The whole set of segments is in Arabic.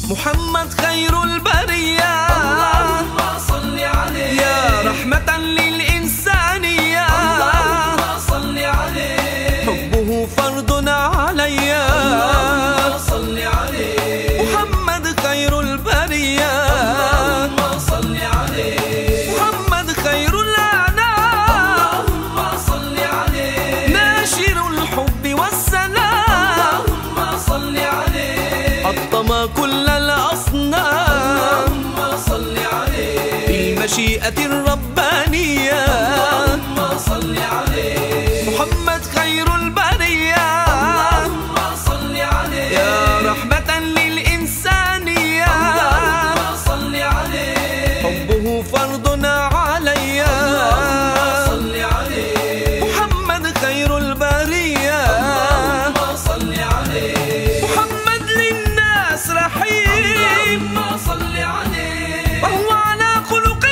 محمد خير البرية، اللهم صل عليه يا رحمة للإنسانية، اللهم صل عليه حبه فرض علي، اللهم صل عليه محمد خير البرية، اللهم صل عليه محمد خير الأنام، اللهم صل عليه ناشر الحب والسلام، اللهم صل عليه حطم كل الأصنام اللهم صل عليه بالمشيئة الربانية، اللهم صل عليه محمد خير البرية، اللهم صل عليه يا رحمة للإنسانية، اللهم صل عليه حبه فرض علي، اللهم صل عليه محمد خير البرية، اللهم صل عليه محمد للناس رحيم، اللهم صل عليه وهو على خلق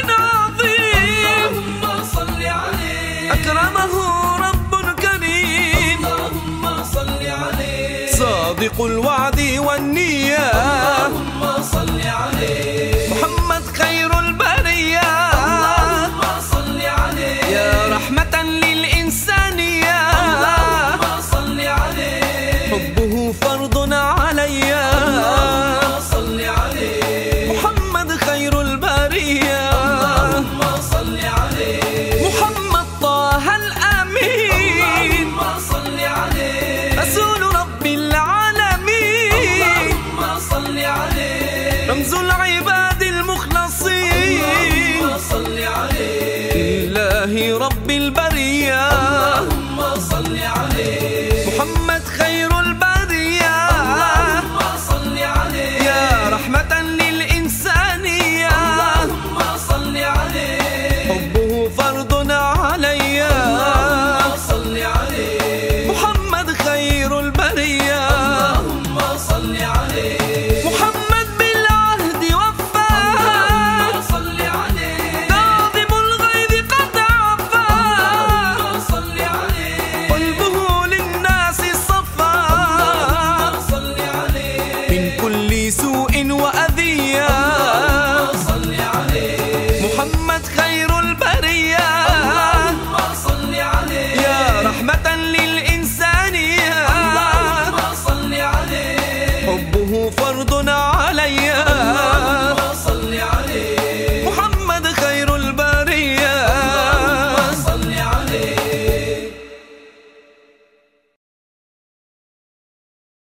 عظيم، اللهم صل عليه أكرمه رب كريم، اللهم صل عليه صادق الوعد والنية، اللهم صل عليه محمد خير البرية، اللهم صل عليه يا رحمة للإنسانية، اللهم صل عليه حبه فرض علي، اللهم صل عليه محمد خير البرية، اللهم صل عليه محمد طه الأمين، اللهم صل عليه رسول رب العالمين، اللهم صل عليه رمز العباد المخلصين، اللهم صل عليه لله رب البرية، اللهم صل عليه محمد خير البرية، اللهم صل عليه يا رحمة للإنسانية، اللهم صل عليه حبه فرض علي، اللهم صل عليه محمد خير البرية، اللهم صل عليه محمد بالعهد وفى، اللهم صل عليه كاظم الغيظ قد عفا، اللهم صل عليه قلبه للناس صفا، اللهم صل عليه من كل سوء وأذية، اللهم صل عليه محمد خير البرية، اللهم صل عليه يا رحمة للإنسانية، اللهم صل عليه حبه فرض علي،